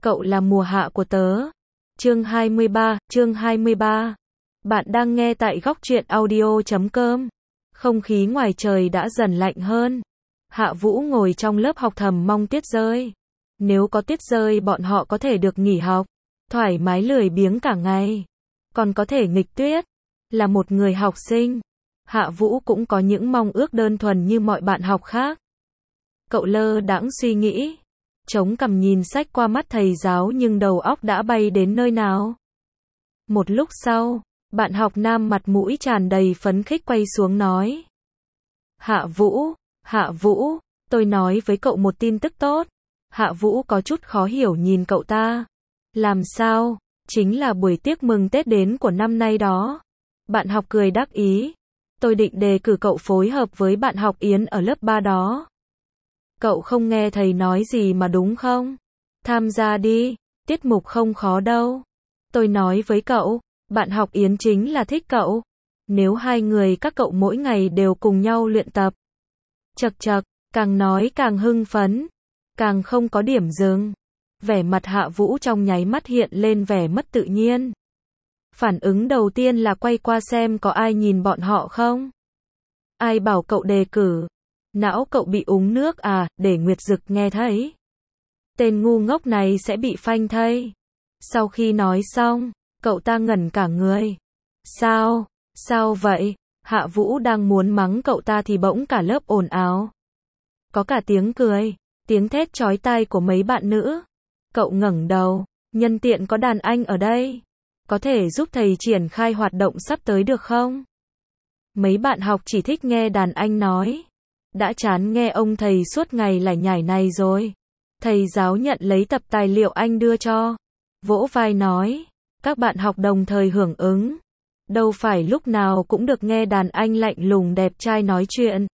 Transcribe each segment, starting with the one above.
Cậu là mùa hạ của tớ. Chương 23. Bạn đang nghe tại góc truyện audio.com. Không khí ngoài trời đã dần lạnh hơn. Hạ Vũ ngồi trong lớp học thầm mong tuyết rơi. Nếu có tuyết rơi bọn họ có thể được nghỉ học, thoải mái lười biếng cả ngày. Còn có thể nghịch tuyết. Là một người học sinh, Hạ Vũ cũng có những mong ước đơn thuần như mọi bạn học khác. Cậu lơ đãng suy nghĩ, chống cằm nhìn sách qua mắt thầy giáo nhưng đầu óc đã bay đến nơi nào. Một lúc sau, bạn học nam mặt mũi tràn đầy phấn khích quay xuống nói. Hạ Vũ, tôi nói với cậu một tin tức tốt. Hạ Vũ có chút khó hiểu nhìn cậu ta. Làm sao? Chính là buổi tiệc mừng Tết đến của năm nay đó. Bạn học cười đắc ý. Tôi định đề cử cậu phối hợp với bạn học Yến ở lớp 3 đó. Cậu không nghe thầy nói gì mà đúng không? Tham gia đi, tiết mục không khó đâu. Tôi nói với cậu, bạn học Yến chính là thích cậu. Nếu hai người các cậu mỗi ngày đều cùng nhau luyện tập. Chậc chậc, càng nói càng hưng phấn, càng không có điểm dừng. Vẻ mặt Hạ Vũ trong nháy mắt hiện lên vẻ mất tự nhiên. Phản ứng đầu tiên là quay qua xem có ai nhìn bọn họ không. Ai bảo cậu đề cử? Não cậu bị uống nước à, để Nguyệt Dực nghe thấy. Tên ngu ngốc này sẽ bị phanh thây. Sau khi nói xong, cậu ta ngẩn cả người. Sao vậy? Hạ Vũ đang muốn mắng cậu ta thì bỗng cả lớp ồn ào. Có cả tiếng cười, tiếng thét chói tai của mấy bạn nữ. Cậu ngẩng đầu, nhân tiện có đàn anh ở đây. Có thể giúp thầy triển khai hoạt động sắp tới được không? Mấy bạn học chỉ thích nghe đàn anh nói. Đã chán nghe ông thầy suốt ngày lải nhải này rồi. Thầy giáo nhận lấy tập tài liệu anh đưa cho. Vỗ vai nói. Các bạn học đồng thời hưởng ứng. Đâu phải lúc nào cũng được nghe đàn anh lạnh lùng đẹp trai nói chuyện.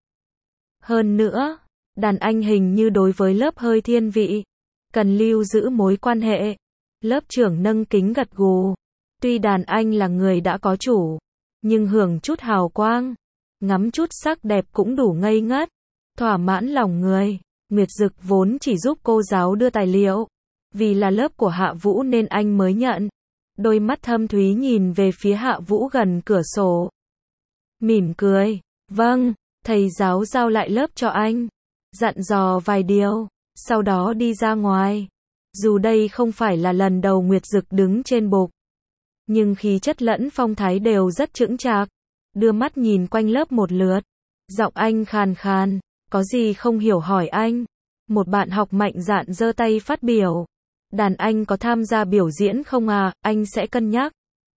Hơn nữa, đàn anh hình như đối với lớp hơi thiên vị. Cần lưu giữ mối quan hệ. Lớp trưởng nâng kính gật gù. Tuy đàn anh là người đã có chủ, nhưng hưởng chút hào quang, ngắm chút sắc đẹp cũng đủ ngây ngất, thỏa mãn lòng người. Nguyệt Dực vốn chỉ giúp cô giáo đưa tài liệu, vì là lớp của Hạ Vũ nên anh mới nhận. Đôi mắt thâm thúy nhìn về phía Hạ Vũ gần cửa sổ. Mỉm cười, vâng, thầy giáo giao lại lớp cho anh. Dặn dò vài điều, sau đó đi ra ngoài. Dù đây không phải là lần đầu Nguyệt Dực đứng trên bục, nhưng khí chất lẫn phong thái đều rất chững chạc. Đưa mắt nhìn quanh lớp một lượt. Giọng anh khàn khàn, có gì không hiểu hỏi anh. Một bạn học mạnh dạn giơ tay phát biểu. Đàn anh có tham gia biểu diễn không à, anh sẽ cân nhắc.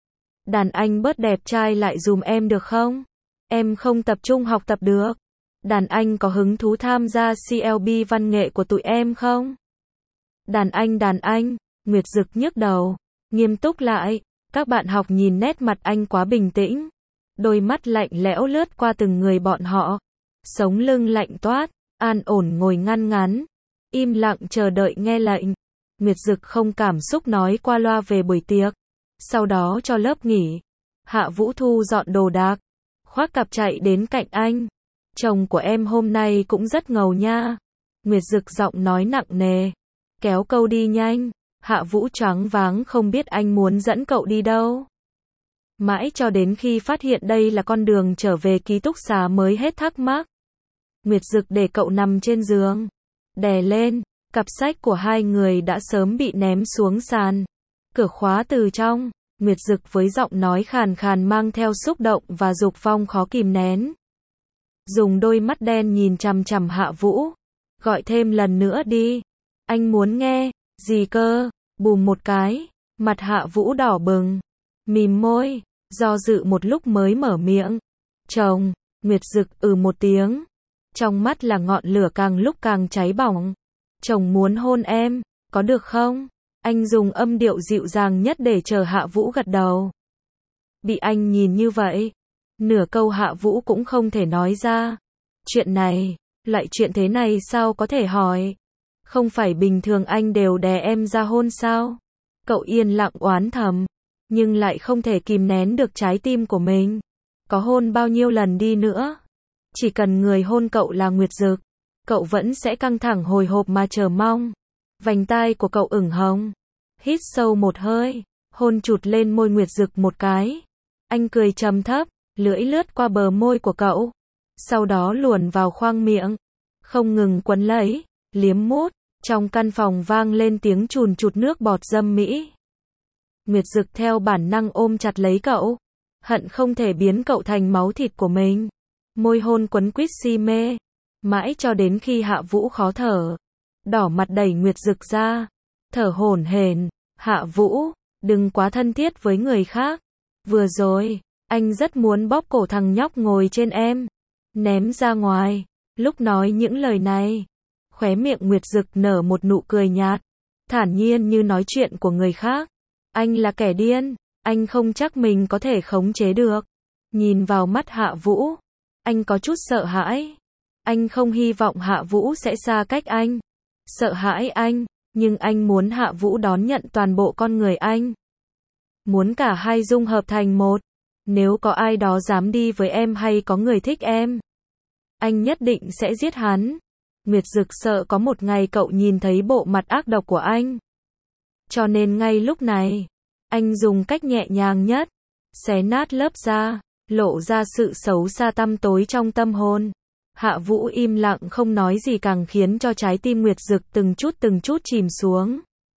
Đàn anh bớt đẹp trai lại dùm em được không? Em không tập trung học tập được. Đàn anh có hứng thú tham gia CLB văn nghệ của tụi em không? Đàn anh, Nguyệt Dực nhức đầu, nghiêm túc lại. Các bạn học nhìn nét mặt anh quá bình tĩnh. Đôi mắt lạnh lẽo lướt qua từng người bọn họ. Sống lưng lạnh toát, an ổn ngồi ngăn ngắn. Im lặng chờ đợi nghe lệnh. Nguyệt Dực không cảm xúc nói qua loa về buổi tiệc. Sau đó cho lớp nghỉ. Hạ Vũ thu dọn đồ đạc. Khoác cặp chạy đến cạnh anh. Chồng của em hôm nay cũng rất ngầu nha. Nguyệt Dực giọng nói nặng nề. Kéo câu đi nhanh. Hạ Vũ choáng váng không biết anh muốn dẫn cậu đi đâu. Mãi cho đến khi phát hiện đây là con đường trở về ký túc xá mới hết thắc mắc. Nguyệt Dực để cậu nằm trên giường. Đè lên, cặp sách của hai người đã sớm bị ném xuống sàn. Cửa khóa từ trong, Nguyệt Dực với giọng nói khàn khàn mang theo xúc động và dục vọng khó kìm nén. Dùng đôi mắt đen nhìn chằm chằm Hạ Vũ. Gọi thêm lần nữa đi. Anh muốn nghe. Gì cơ? Bùm một cái, mặt Hạ Vũ đỏ bừng, mím môi, do dự một lúc mới mở miệng. Chồng, Nguyệt Dực một tiếng. Trong mắt là ngọn lửa càng lúc càng cháy bỏng. Chồng muốn hôn em, có được không? Anh dùng âm điệu dịu dàng nhất để chờ Hạ Vũ gật đầu. Bị anh nhìn như vậy, nửa câu Hạ Vũ cũng không thể nói ra. Chuyện này, loại chuyện thế này sao có thể hỏi? Không phải bình thường anh đều đè em ra hôn sao? Cậu yên lặng oán thầm, nhưng lại không thể kìm nén được trái tim của mình. Có hôn bao nhiêu lần đi nữa, chỉ cần người hôn cậu là Nguyệt Dực, cậu vẫn sẽ căng thẳng hồi hộp mà chờ mong. Vành tai của cậu ửng hồng, Hít sâu một hơi, hôn chụt lên môi Nguyệt Dực một cái. Anh cười trầm thấp, lưỡi lướt qua bờ môi của cậu. Sau đó luồn vào khoang miệng. Không ngừng quấn lấy, liếm mút. Trong căn phòng vang lên tiếng chùn chụt nước bọt dâm mỹ. Nguyệt Dực theo bản năng ôm chặt lấy cậu. Hận không thể biến cậu thành máu thịt của mình. Môi hôn quấn quýt si mê. Mãi cho đến khi Hạ Vũ khó thở. Đỏ mặt đẩy Nguyệt Dực ra. Thở hổn hển. Hạ Vũ, đừng quá thân thiết với người khác. Vừa rồi, anh rất muốn bóp cổ thằng nhóc ngồi trên em. Ném ra ngoài. Lúc nói những lời này, khóe miệng Nguyệt Dực nở một nụ cười nhạt. Thản nhiên như nói chuyện của người khác. Anh là kẻ điên. Anh không chắc mình có thể khống chế được. Nhìn vào mắt Hạ Vũ, anh có chút sợ hãi. Anh không hy vọng Hạ Vũ sẽ xa cách anh. Sợ hãi anh, nhưng anh muốn Hạ Vũ đón nhận toàn bộ con người anh. Muốn cả hai dung hợp thành một. Nếu có ai đó dám đi với em hay có người thích em, anh nhất định sẽ giết hắn. Nguyệt Dực sợ có một ngày cậu nhìn thấy bộ mặt ác độc của anh. Cho nên ngay lúc này, anh dùng cách nhẹ nhàng nhất, xé nát lớp da, lộ ra sự xấu xa tăm tối trong tâm hồn. Hạ Vũ im lặng không nói gì càng khiến cho trái tim Nguyệt Dực từng chút chìm xuống.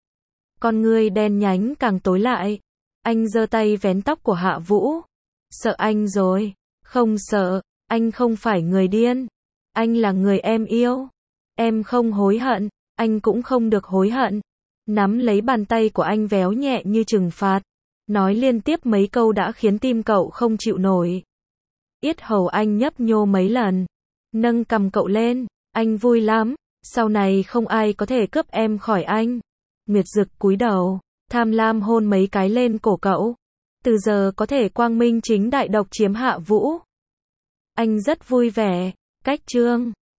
Con ngươi đen nhánh càng tối lại. Anh giơ tay vén tóc của Hạ Vũ. Sợ anh rồi. Không sợ, anh không phải người điên. Anh là người em yêu. Em không hối hận, anh cũng không được hối hận. Nắm lấy bàn tay của anh véo nhẹ như trừng phạt. Nói liên tiếp mấy câu đã khiến tim cậu không chịu nổi. Yết hầu anh nhấp nhô mấy lần. Nâng cằm cậu lên. Anh vui lắm. Sau này không ai có thể cướp em khỏi anh. Nguyệt Dực cúi đầu, tham lam hôn mấy cái lên cổ cậu. Từ giờ có thể quang minh chính đại độc chiếm Hạ Vũ. Anh rất vui vẻ. Cách chương